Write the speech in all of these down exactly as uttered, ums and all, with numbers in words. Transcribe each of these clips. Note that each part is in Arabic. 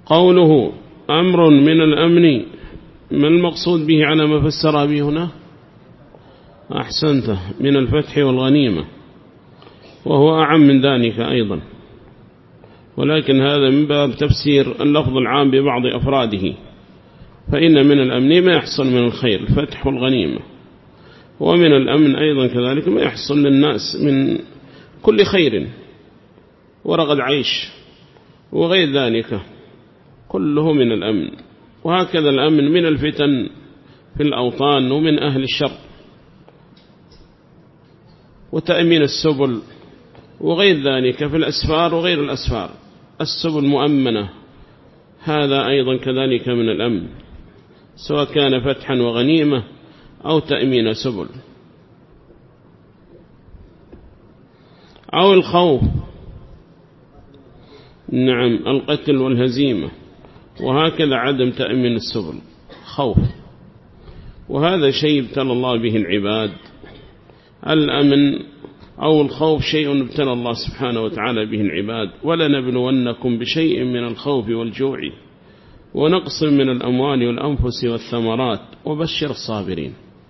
قوله أمر من الأمن، ما المقصود به على ما فسر به هنا؟ أحسنته، من الفتح والغنيمة، وهو أعم من ذلك أيضا، ولكن هذا من باب تفسير اللفظ العام ببعض أفراده. فإن من الأمن ما يحصل من الخير، الفتح والغنيمة، ومن الأمن أيضا كذلك ما يحصل للناس من كل خير ورغد عيش وغير ذلك، كله من الأمن. وهكذا الأمن من الفتن في الأوطان ومن أهل الشر، وتأمين السبل وغير ذلك في الأسفار وغير الأسفار، السبل مؤمنة، هذا أيضا كذلك من الأمن، سواء كان فتحا وغنيمة أو تأمين سبل أو الخوف، نعم القتل والهزيمة، وهكذا عدم تأمين السبل خوف. وهذا شيء ابتلى الله به العباد، الأمن أو الخوف شيء ابتلى الله سبحانه وتعالى به العباد. ولنبلونكم بشيء من الخوف والجوع ونقص من الأموال والأنفس والثمرات وبشر الصابرين.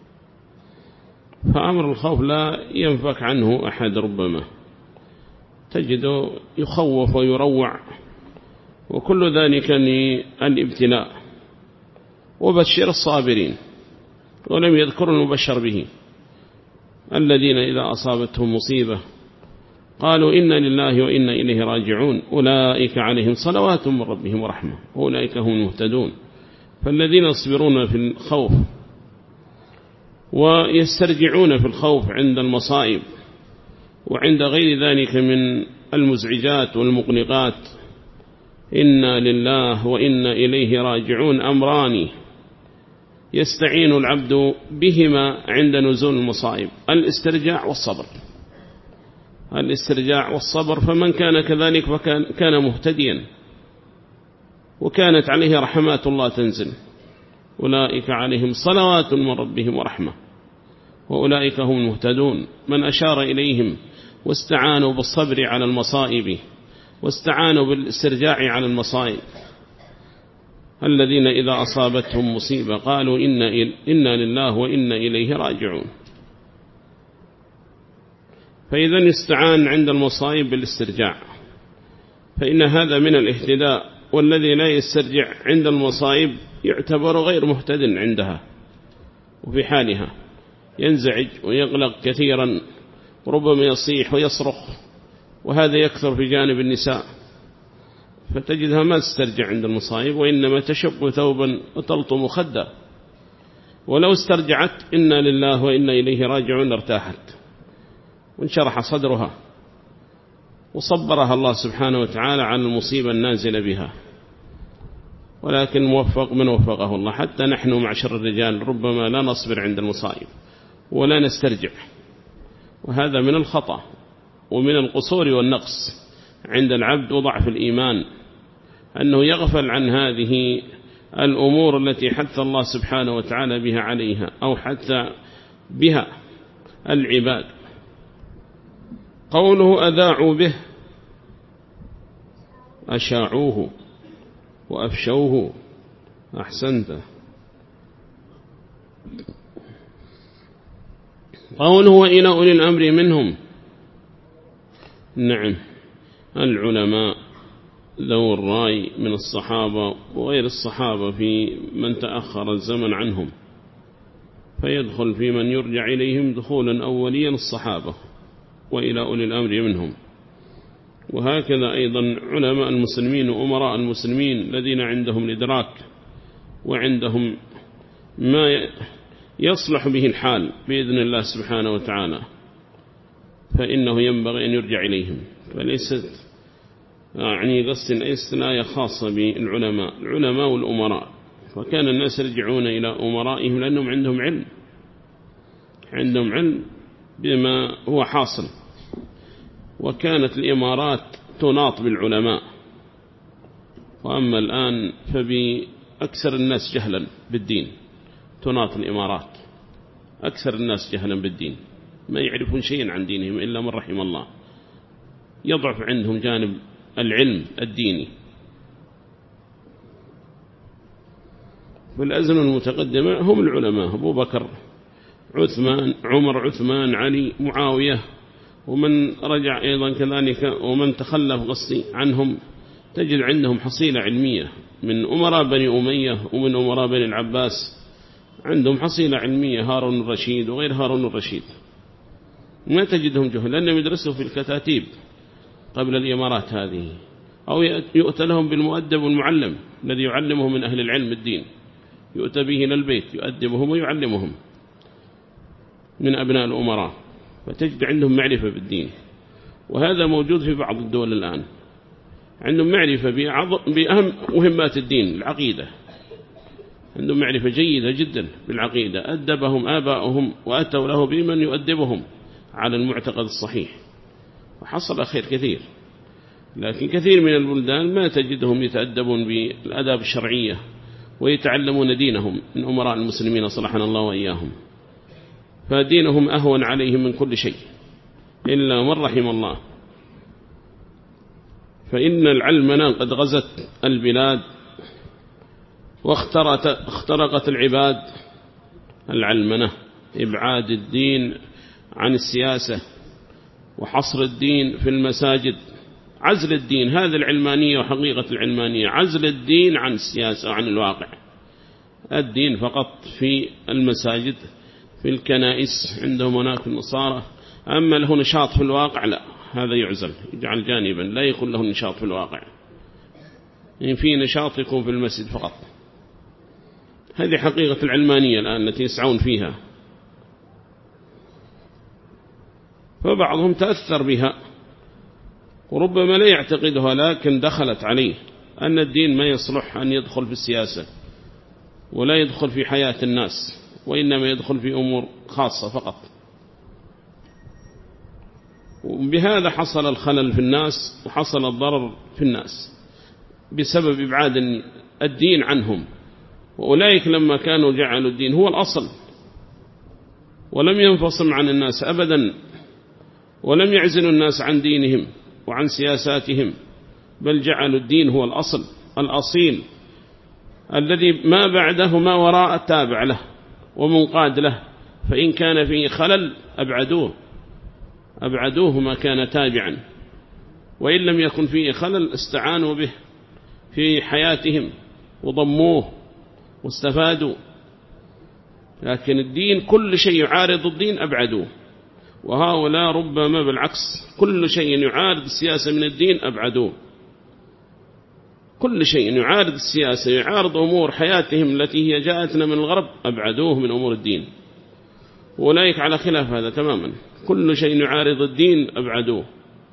فأمر الخوف لا ينفك عنه أحد، ربما تجده يخوف ويروع، وكل ذلك الابتلاء. وبشر الصابرين، ولم يذكر المبشر به، الذين إذا أصابتهم مصيبة قالوا إنا لله وإنا إليه راجعون أولئك عليهم صلوات من ربهم ورحمة أولئك هم المهتدون. فالذين يصبرون في الخوف ويسترجعون في الخوف عند المصائب وعند غير ذلك من المزعجات والمقلقات، إنا لله وإنا إليه راجعون أمران يستعين العبد بهما عند نزول المصائب، الاسترجاع والصبر. الاسترجاع والصبر، فمن كان كذلك فكان كان مهتديا وكانت عليه رحمات الله تنزل، أولئك عليهم صلوات من ربهم ورحمة وأولئك هم المهتدون. من أشار إليهم واستعانوا بالصبر على المصائب واستعانوا بالاسترجاع على المصائب، الذين إذا أصابتهم مصيبة قالوا إنا, إنا لله وإنا إليه راجعون. فإذا يستعان عند المصائب بالاسترجاع، فإن هذا من الاهتداء. والذي لا يسترجع عند المصائب يعتبر غير مهتد عندها، وفي حالها ينزعج ويقلق كثيرا، ربما يصيح ويصرخ، وهذا يكثر في جانب النساء، فتجدها ما تسترجع عند المصائب، وإنما تشق ثوبا وتلطم خدا. ولو استرجعت إنا لله وإنا إليه راجعون ارتاحت وانشرح صدرها وصبرها الله سبحانه وتعالى على المصيبة النازلة بها. ولكن موفق من وفقه الله. حتى نحن معشر الرجال ربما لا نصبر عند المصائب ولا نسترجع، وهذا من الخطأ ومن القصور والنقص عند العبد وضعف الإيمان، أنه يغفل عن هذه الأمور التي حث الله سبحانه وتعالى بها عليها، أو حتى بها العباد. قوله أذاعوا به، أشاعوه وأفشوه، أحسنت. قوله وإلى أولي الأمر منهم، نعم العلماء ذو الرأي من الصحابة وغير الصحابة في من تأخر الزمن عنهم، فيدخل في من يرجع إليهم دخولا أوليا الصحابة وإلى أولي الأمر منهم. وهكذا أيضا علماء المسلمين وأمراء المسلمين الذين عندهم الإدراك وعندهم ما يصلح به الحال بإذن الله سبحانه وتعالى، فإنه ينبغي أن يرجع إليهم. فليست يعني قصد الآية خاصة بالعلماء، العلماء والأمراء، فكان الناس يرجعون إلى أمرائهم لأنهم عندهم علم، عندهم علم بما هو حاصل. وكانت الإمارات تناط بالعلماء، وأما الآن فبأكثر الناس جهلا بالدين تناط الإمارات، أكثر الناس جهلا بالدين، ما يعرفون شيئا عن دينهم إلا من رحم الله، يضعف عندهم جانب العلم الديني. في الأزمة المتقدمة هم العلماء، أبو بكر، عثمان، عمر، عثمان، علي، معاوية، ومن رجع أيضا كذلك ومن تخلف قصدي عنهم، تجد عندهم حصيلة علمية من أمراء بني أمية ومن أمراء بني العباس، عندهم حصيلة علمية، هارون الرشيد وغير هارون الرشيد، ما تجدهم جهل لأنهم يدرسوا في الكتاتيب قبل الإمارات هذه، أو يؤتى لهم بالمؤدب والمعلم الذي يعلمهم من أهل العلم الدين، يؤتى به إلى البيت يؤدبهم ويعلمهم من أبناء الأمراء، فتجد عندهم معرفة بالدين. وهذا موجود في بعض الدول الآن، عندهم معرفة بأهم مهمات الدين، العقيدة، عندهم معرفة جيدة جدا بالعقيدة، أدبهم آباؤهم وأتوا له بمن يؤدبهم على المعتقد الصحيح، وحصل خير كثير. لكن كثير من البلدان ما تجدهم يتأدبون بالآداب الشرعية ويتعلمون دينهم من أمراء المسلمين صلحنا الله وإياهم، فدينهم أهون عليهم من كل شيء إلا من رحم الله. فإن العلمنة قد غزت البلاد واخترقت العباد. العلمنة إبعاد الدين عن السياسة وحصر الدين في المساجد، عزل الدين، هذا العلمانية وحقيقة العلمانية، عزل الدين عن السياسة وعن الواقع، الدين فقط في المساجد في الكنائس عندهم هناك النصارى، أما له نشاط في الواقع لا، هذا يعزل، يجعل جانبا، لا يكون له نشاط في الواقع، إن في نشاط يكون في المسجد فقط. هذه حقيقة العلمانية الآن التي يسعون فيها، فبعضهم تأثر بها وربما لا يعتقدها، لكن دخلت عليه أن الدين ما يصلح أن يدخل في السياسة ولا يدخل في حياة الناس، وإنما يدخل في أمور خاصة فقط. وبهذا حصل الخلل في الناس وحصل الضرر في الناس بسبب إبعاد الدين عنهم. وأولئك لما كانوا جعلوا الدين هو الأصل ولم ينفصل عن الناس أبدا، ولم يعزلوا الناس عن دينهم وعن سياساتهم، بل جعلوا الدين هو الأصل الأصيل الذي ما بعده ما وراء التابع له ومنقاد له، فإن كان فيه خلل أبعدوه أبعدوه ما كان تابعا، وإن لم يكن فيه خلل استعانوا به في حياتهم وضموه واستفادوا. لكن الدين كل شيء يعارض الدين أبعدوه، وهؤلاء ربما بالعكس كل شيء يعارض السياسة من الدين أبعدوه، كل شيء يعارض السياسة يعارض أمور حياتهم التي هي جاءتنا من الغرب أبعدوه من أمور الدين. وأولئك على خلاف هذا تماما، كل شيء يعارض الدين أبعدوه،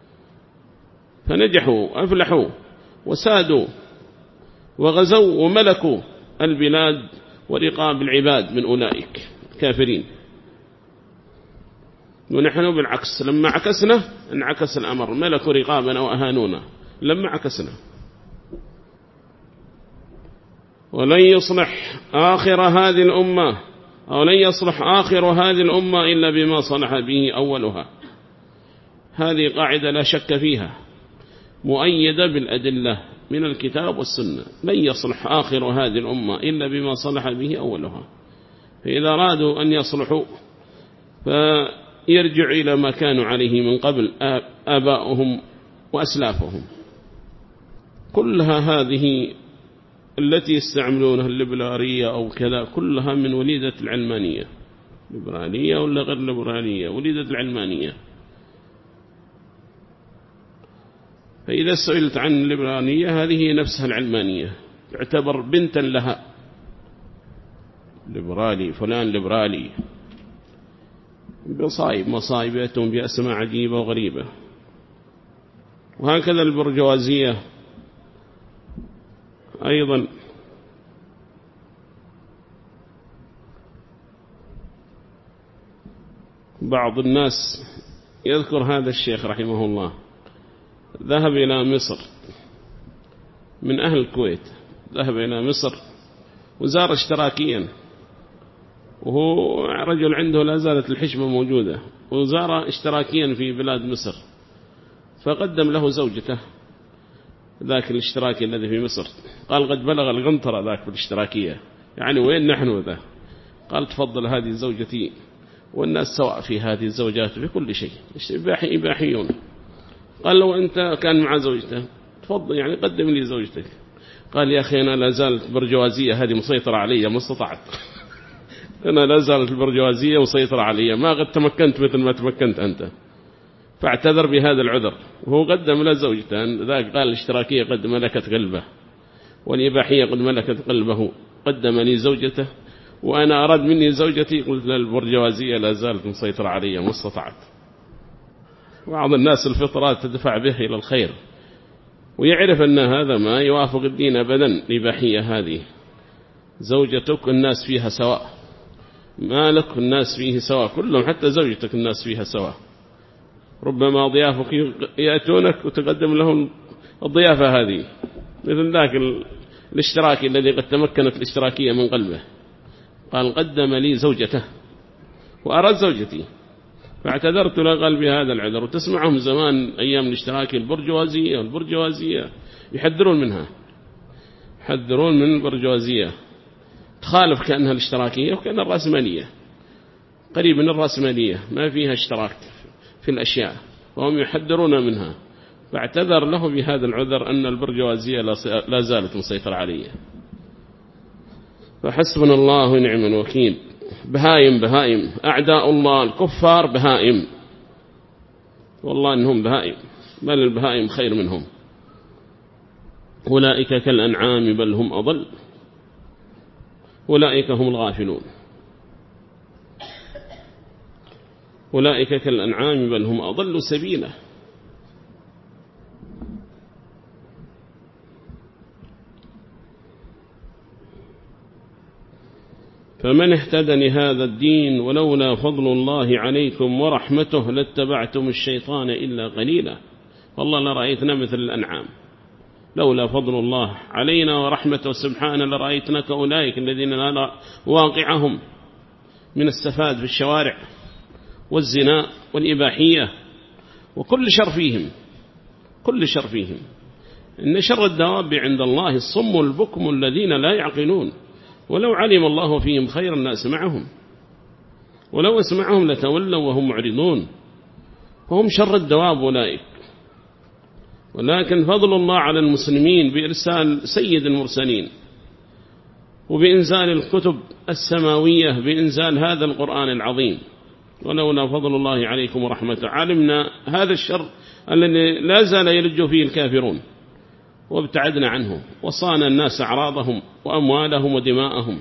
فنجحوا أفلحوا وسادوا وغزوا وملكوا البلاد ورقاب العباد من أولئك كافرين. ونحن بالعكس لما عكسنا انعكس الأمر، ملكوا رقابنا وأهانونا لما عكسنا. ولن يصلح آخر هذه الأمة أو لن يصلح آخر هذه الأمة إلا بما صلح به أولها. هذه قاعدة لا شك فيها مؤيدة بالأدلة من الكتاب والسنة، لن يصلح آخر هذه الأمة إلا بما صلح به أولها. فإذا أرادوا أن يصلحوا فيرجع إلى ما كانوا عليه من قبل آباؤهم وأسلافهم. كلها هذه التي يستعملونها الليبرالية أو كذا كلها من وليدة العلمانية، ليبرالية ولا غير ليبرالية، وليدة العلمانية. فإذا سئلت عن الليبرالية هذه نفسها العلمانية، تعتبر بنتا لها، ليبرالي فلان ليبرالي، بصايب مصايب يأتون بأسماء عجيبة وغريبة. وهكذا البرجوازية أيضا بعض الناس يذكر هذا الشيخ رحمه الله ذهب إلى مصر من أهل الكويت، ذهب إلى مصر وزار اشتراكيا، وهو رجل عنده لا زالت الحشمة موجودة، وزار اشتراكيا في بلاد مصر، فقدم له زوجته ذاك الاشتراكي الذي في مصر، قال قد بلغ الغنطرة ذاك بالاشتراكية، يعني وين نحن ذا؟ قال تفضل هذه زوجتي، والناس سواء في هذه الزوجات في كل شيء، إباحي إباحيون. قال لو أنت كان مع زوجته تفضل يعني قدم لي زوجتك. قال يا أخي أنا لا زالت برجوازية هذه مسيطرة علي ما استطعت أنا لا زالت البرجوازية مسيطرة علي ما قد تمكنت مثل ما تمكنت أنت. فاعتذر بهذا العذر، وهو قدم له زوجته. ذاك قال الاشتراكية قد ملكت قلبه، والإباحية قد ملكت قلبه، قدم لي زوجته، وأنا أراد مني زوجتي قلت للبرجوازية لا زالت مسيطرة علي ما استطعت. بعض الناس الفطرات تدفع به إلى الخير، ويعرف أن هذا ما يوافق الدين أبدا. الإباحية هذه زوجتك الناس فيها سواء، مالك الناس فيه سواء كلهم، حتى زوجتك الناس فيها سواء. ربما ضيافك يأتونك وتقدم لهم الضيافة هذه، مثل ذاك الاشتراكي الذي قد تمكنت الاشتراكية من قلبه، قال قدم لي زوجته وأراد زوجتي، فاعتذرت له قال بهذا العذر. وتسمعهم زمان أيام الاشتراكي البرجوازية والبرجوازية يحذرون منها، يحذرون من البرجوازية، تخالف كأنها الاشتراكية وكأنها الرأسمالية، قريب من الرأسمالية ما فيها اشتراك في الأشياء، وهم يحذرون منها. فاعتذر له بهذا العذر أن البرجوازية لا زالت مسيطرة عليه. فحسبنا الله ونعم الوكيل. بهائم بهائم أعداء الله الكفار بهائم، والله إنهم بهائم، بل البهائم خير منهم. أولئك كالأنعام بل هم أضل، أولئك هم الغافلون. أولئك كالأنعام بل هم أضل سبيلا. فمن اهتدى لهذا الدين ولولا فضل الله عليكم ورحمته لاتبعتم الشيطان إلا قليلا. والله لرأيتنا مثل الأنعام، لولا فضل الله علينا ورحمته سبحانه لرأيتنا كأولئك الذين نرى واقعهم من السفاد في الشوارع والزنا والإباحية وكل شر فيهم، كل شر فيهم. إن شر الدواب عند الله الصم البكم الذين لا يعقلون، ولو علم الله فيهم خيرا لأسمعهم، ولو أسمعهم لتولوا وهم معرضون، وهم شر الدواب أولئك. ولكن فضل الله على المسلمين بإرسال سيد المرسلين، وبإنزال الكتب السماوية، بإنزال هذا القرآن العظيم. ولولا فضل الله عليكم ورحمته علمنا هذا الشر الذي لا زال يلج فيه الكافرون، وابتعدنا عنه، وصان الناس أعراضهم وأموالهم ودماءهم،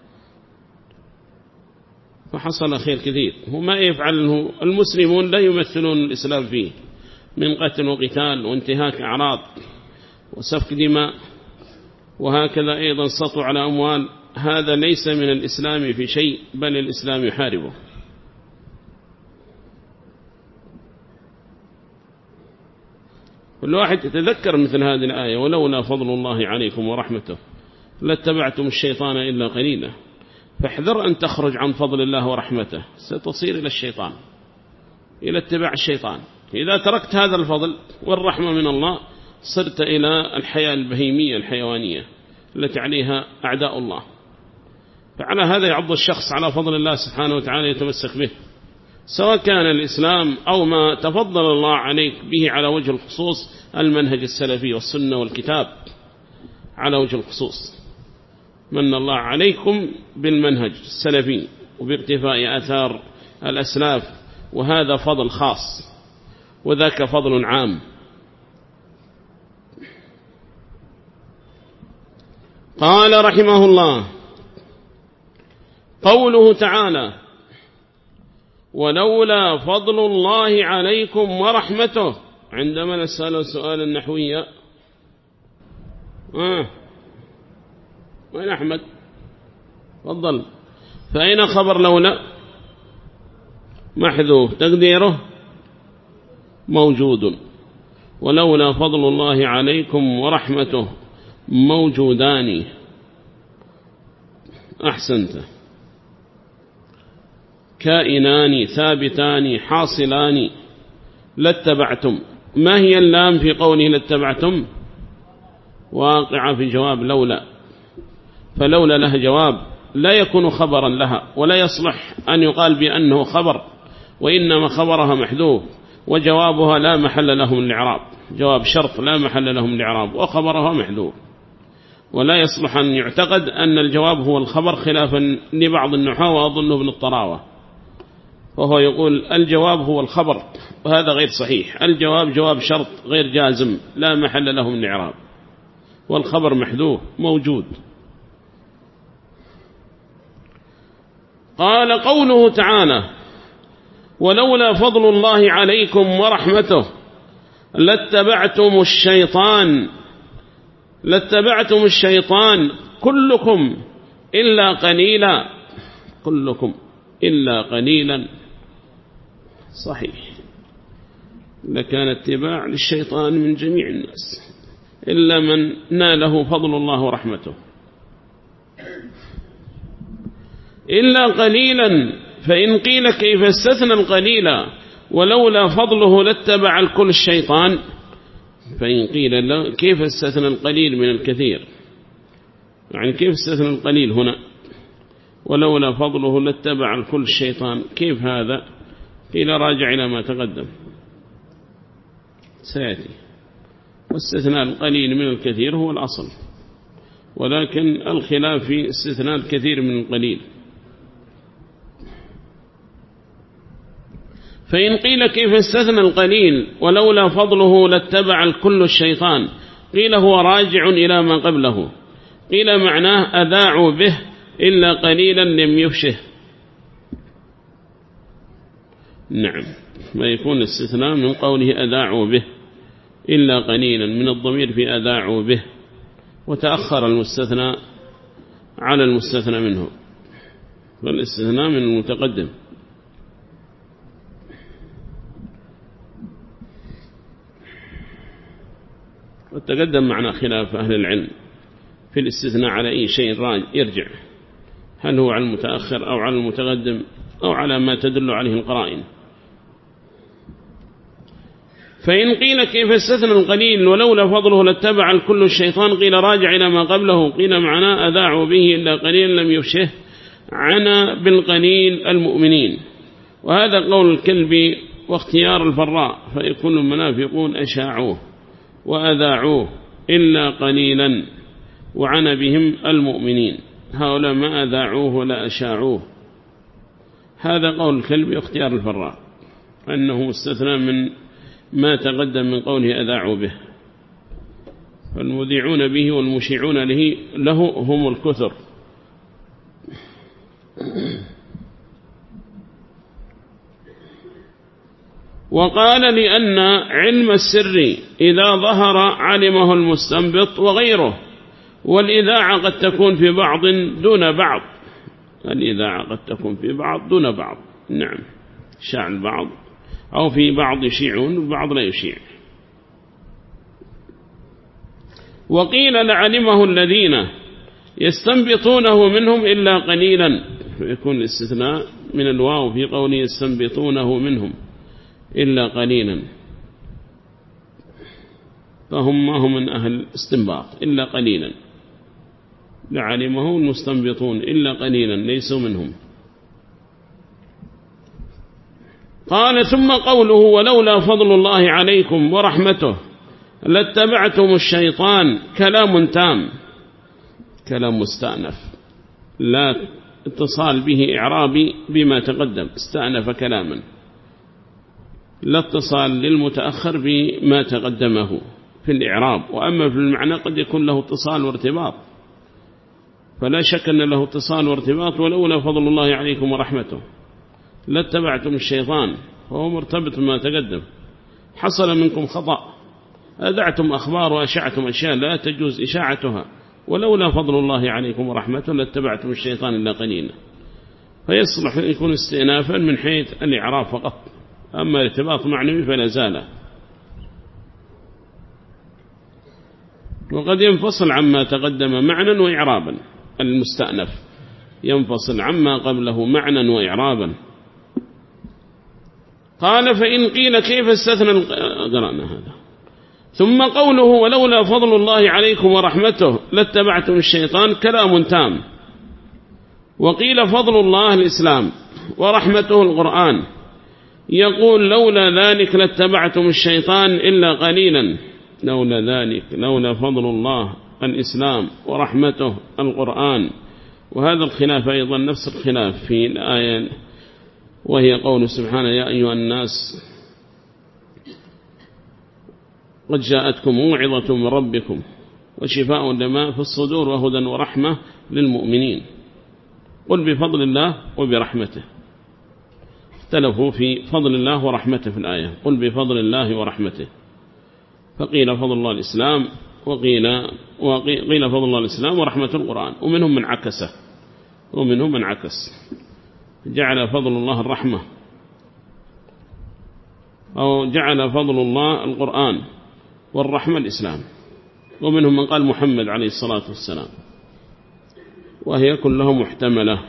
فحصل خير كثير. وما يفعله المسلمون لا يمثلون الإسلام فيه من قتل وقتال وانتهاك أعراض وسفك دماء، وهكذا أيضا سطو على أموال، هذا ليس من الإسلام في شيء، بل الإسلام يحاربه. كل واحد يتذكر مثل هذه الآية، ولولا فضل الله عليكم ورحمته لاتبعتم الشيطان إلا قليلا. فاحذر أن تخرج عن فضل الله ورحمته، ستصير إلى الشيطان، إلى اتباع الشيطان. إذا تركت هذا الفضل والرحمة من الله صرت إلى الحياة البهيمية الحيوانية التي عليها أعداء الله. فعلى هذا يعض الشخص على فضل الله سبحانه وتعالى يتمسك به، سواء كان الإسلام أو ما تفضل الله عليك به على وجه الخصوص، المنهج السلفي والسنة والكتاب على وجه الخصوص. من الله عليكم بالمنهج السلفي وباقتفاء آثار الأسلاف، وهذا فضل خاص وذاك فضل عام. قال رحمه الله قوله تعالى ولولا فضل الله عليكم ورحمته. عندما نسأل سؤالا نحويا آه. وين أحمد؟ تفضل. فأين خبر لولا؟ محذوف، تقديره موجود. ولولا فضل الله عليكم ورحمته موجودان. أحسنت. كائنان ثابتان حاصلان لاتبعتم. ما هي اللام في قوله لاتبعتم؟ واقعة في جواب لولا. فلولا لها جواب لا يكون خبرا لها، ولا يصلح أن يقال بأنه خبر، وإنما خبرها محذوف، وجوابها لا محل له من الإعراب، جواب شرط لا محل له من الإعراب، وخبرها محذوف. ولا يصلح أن يعتقد أن الجواب هو الخبر خلافا لبعض النحاة، وأظنه ابن الطراوة، وهو يقول الجواب هو الخبر، وهذا غير صحيح. الجواب جواب شرط غير جازم لا محل له من الإعراب، والخبر محذوف موجود. قال قوله تعالى ولولا فضل الله عليكم ورحمته لاتبعتم الشيطان لاتبعتم الشيطان كلكم إلا قليلا، كلكم إلا قليلا صحيح، لكان اتباع للشيطان من جميع الناس إلا من ناله فضل الله ورحمته. إلا قليلا، فإن قيل كيف استثنى القليل ولولا فضله لاتبع الكل الشيطان، فإن قيل كيف استثنى القليل من الكثير، يعني كيف استثنى القليل هنا ولولا فضله لاتبع الكل الشيطان، كيف هذا؟ قيل راجع إلى ما تقدم سيأتي، واستثناء القليل من الكثير هو الأصل، ولكن الخلاف في استثناء الكثير من القليل. فإن قيل كيف استثنى القليل ولولا فضله لاتبع الكل الشيطان، قيل هو راجع إلى ما قبله، قيل معناه أذاعوا به إلا قليلا لم يفشه. نعم، ما يكون استثناء من قوله أذاعوا به إلا قليلا من الضمير في أذاعوا به، وتأخر المستثنى على المستثنى منه، فالاستثناء من المتقدم. وتقدم معنا خلاف أهل العلم في الاستثناء على أي شيء يرجع، هل هو على المتأخر أو على المتقدم أو على ما تدل عليه القرائن. فإن قيل كيف استثنى القليل ولولا فضله لاتبع الكل الشيطان، قيل راجع إلى ما قبله، قيل معناه أذاعوا به إلا قليلا لم يفشه، عنا بالقليل المؤمنين. وهذا قول الكلبي واختيار الفراء، فيكون المنافقون أشاعوه وأذاعوه إلا قليلا، وعن بهم المؤمنين، هؤلاء ما أذاعوه ولا أشاعوه. هذا قول الكلبي واختيار الفراء، أنه مستثنى من ما تقدم من قوله أذاعوا به، فالمذيعون به والمشيعون له, له هم الكثر. وقال لأن علم السر إذا ظهر علمه المستنبط وغيره، والإذاعة قد تكون في بعض دون بعض، الإذاعة قد تكون في بعض دون بعض. نعم، شاع البعض أو في بعض يشيعون وبعض لا يشيع. وقيل لعلمه الذين يستنبطونه منهم إلا قليلا، فيكون الاستثناء من الواو في قوله يستنبطونه منهم إلا قليلا، فهم ما هم من أهل استنباط إلا قليلا، لعلمه المستنبطون إلا قليلا ليسوا منهم. قال ثم قوله ولولا فضل الله عليكم ورحمته لاتبعتم الشيطان، كلام تام، كلام مستأنف، لا اتصال به إعرابي بما تقدم، استأنف كلاما، لا اتصال للمتأخر بما تقدمه في الإعراب. وأما في المعنى قد يكون له اتصال وارتباط، فلا شك أن له اتصال وارتباط. ولولا فضل الله عليكم ورحمته لاتبعتم الشيطان، فهو مرتبط بما تقدم. حصل منكم خطأ، أدعتم أخبار وأشعتم أشياء لا تجوز إشاعتها، ولولا فضل الله عليكم ورحمته لاتبعتم الشيطان إلا قليلا، فيصلح أن يكون استئنافا من حيث الإعراب فقط، أما ارتباط معنوي فلا زال. وقد ينفصل عما تقدم معنى وإعرابا، المستأنف ينفصل عما قبله معنى وإعرابا. قال فإن قيل كيف استثنى، قرأنا هذا. ثم قوله ولولا فضل الله عليكم ورحمته لاتبعتم الشيطان كلام تام. وقيل فضل الله الإسلام ورحمته القرآن، يقول لولا ذلك لاتبعتم الشيطان إلا قليلا. لولا ذلك، لولا فضل الله الإسلام ورحمته القرآن. وهذا الخلاف أيضا نفس الخلاف في الآية، وهي قول سبحانه يا أيها الناس قد جاءتكم موعظة من ربكم وشفاء لما في الصدور وهدى ورحمة للمؤمنين. قل بفضل الله وبرحمته. اختلفوا في فضل الله ورحمته في الآية، قل بفضل الله ورحمته، فقيل فضل الله الإسلام وقيل, وقيل فضل الله الإسلام ورحمة القرآن. ومنهم من عكسه، ومنهم من عكس جعل فضل الله الرحمة، أو جعل فضل الله القرآن والرحمة الإسلام. ومنهم من قال محمد عليه الصلاة والسلام، وهي كلها محتملة.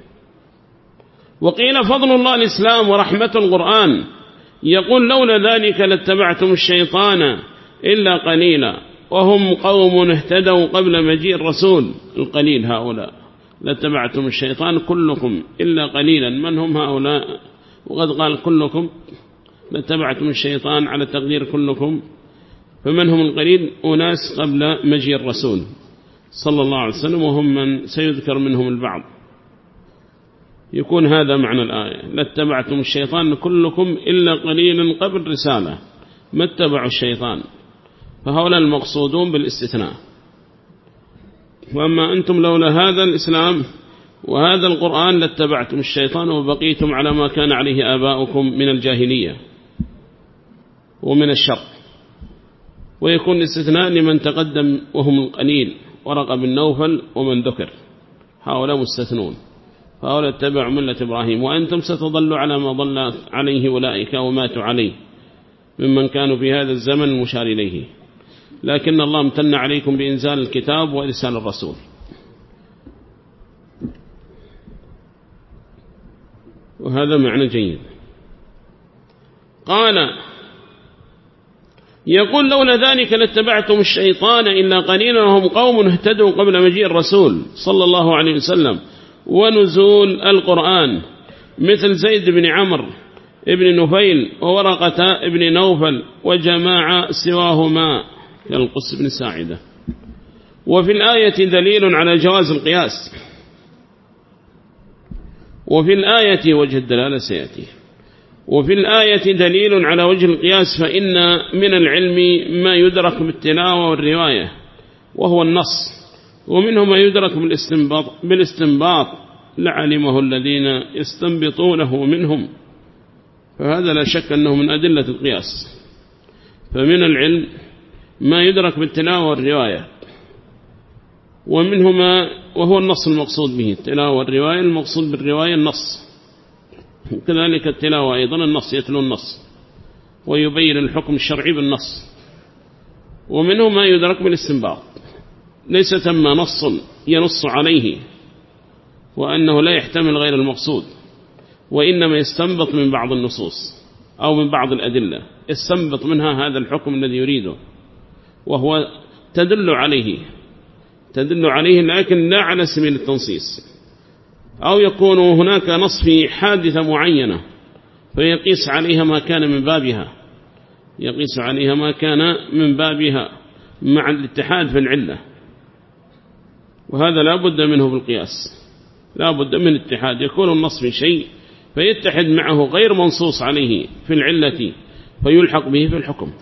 وقيل فضل الله الإسلام ورحمة القرآن، يقول لولا ذلك لاتبعتم الشيطان إلا قليلا وهم قوم اهتدوا قبل مجيء الرسول. القليل هؤلاء، لاتبعتم الشيطان كلكم إلا قليلا. من هم هؤلاء؟ وقد قال كلكم، لاتبعتم الشيطان على تقدير كلكم. فمن هم القليل؟ أناس قبل مجيء الرسول صلى الله عليه وسلم، وهم من سيذكر منهم البعض. يكون هذا معنى الآية، لاتبعتم الشيطان كلكم إلا قليلا قبل رسالة ما اتبعوا الشيطان، فهؤلاء المقصودون بالاستثناء. وأما أنتم لولا هذا الإسلام وهذا القرآن لاتبعتم الشيطان وبقيتم على ما كان عليه آباؤكم من الجاهلية ومن الشر. ويكون الاستثناء لمن تقدم وهم القليل، ورقة بن نوفل ومن ذكر، هؤلاء مستثنون، فهؤلاء اتبعوا ملة إبراهيم. وأنتم ستضلوا على ما ضل عليه أولئك وماتوا عليه ممن كانوا في هذا الزمن المشار إليه، لكن الله امتن عليكم بإنزال الكتاب وإرسال الرسول. وهذا معنى جيد. قال يقول لولا ذلك لاتبعتم الشيطان إلا قليلا وهم قوم اهتدوا قبل مجيء الرسول صلى الله عليه وسلم ونزول القرآن، مثل زيد بن عمرو ابن نفيل وورقة ابن نوفل وجماعة سواهما كالقس بن ساعدة. وفي الآية دليل على جواز القياس، وفي الآية وجه الدلالة سيأتي. وفي الآية دليل على وجه القياس، فإن من العلم ما يدرك بالتلاوة والرواية وهو النص، ومنه ما يدرك بالاستنباط, بالاستنباط لعلمه الذين يستنبطونه منهم، فهذا لا شك أنه من أدلة القياس. فمن العلم ما يدرك بالتلاوة والرواية، ومنه ما وهو النص المقصود به. التلاوة والرواية المقصود بالرواية النص، كذلك التلاوة أيضا النص، يتلو النص ويبين الحكم الشرعي بالنص. ومنه ما يدرك بالاستنباط، ليس ثم نص ينص عليه وأنه لا يحتمل غير المقصود، وإنما يستنبط من بعض النصوص أو من بعض الأدلة، يستنبط منها هذا الحكم الذي يريده، وهو تدل عليه تدل عليه لكن لا على سبيل التنصيص. أو يكون هناك نص في حادثة معينة فيقيس عليها ما كان من بابها يقيس عليها ما كان من بابها مع الاتحاد في العلة، وهذا لا بد منه بالقياس، لا بد من اتحاد. يكون النص في شيء فيتحد معه غير منصوص عليه في العلة فيلحق به في الحكم.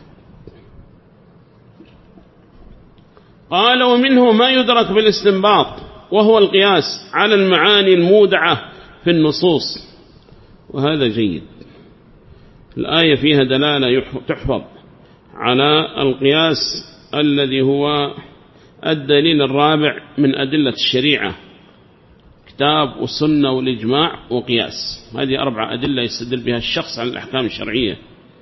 قال ومنه ما يدرك بالاستنباط وهو القياس على المعاني المودعة في النصوص، وهذا جيد. الآية فيها دلالة تحفظ على القياس الذي هو الدليل الرابع من أدلة الشريعة، كتاب والسنة والإجماع وقياس. هذه أربع أدلة يستدل بها الشخص على الأحكام الشرعية.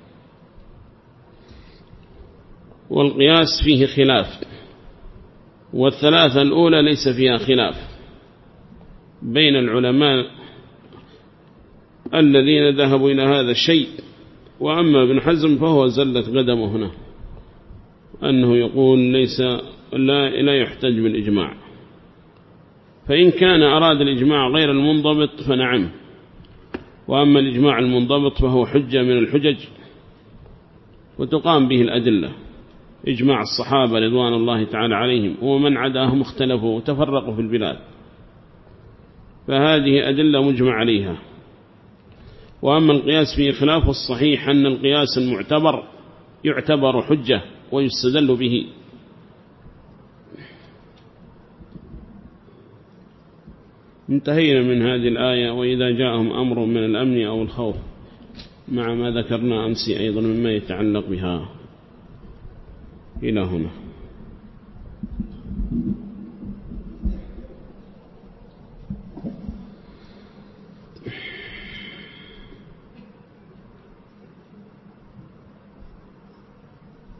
والقياس فيه خلاف، والثلاثة الأولى ليس فيها خلاف بين العلماء الذين ذهبوا إلى هذا الشيء، وأما ابن حزم فهو زلت قدمه هنا، أنه يقول ليس لا, لا يحتج بالإجماع. فإن كان أراد الإجماع غير المنضبط فنعم، وأما الإجماع المنضبط فهو حجة من الحجج وتقام به الأدلة، إجماع الصحابة رضوان الله تعالى عليهم، ومن عداهم اختلفوا وتفرقوا في البلاد، فهذه أدلة مجمع عليها. وأما القياس فيه خلاف الصحيح أن القياس المعتبر يعتبر حجة ويستدل به. انتهينا من هذه الآية. وإذا جاءهم أمر من الأمن أو الخوف، مع ما ذكرنا أمس أيضا مما يتعلق بها. إلى هنا.